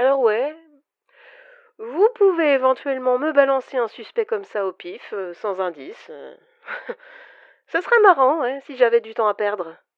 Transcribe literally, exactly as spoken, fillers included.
Alors ouais, vous pouvez éventuellement me balancer un suspect comme ça au pif, euh, sans indice. euh. Ça serait marrant, ouais, si j'avais du temps à perdre.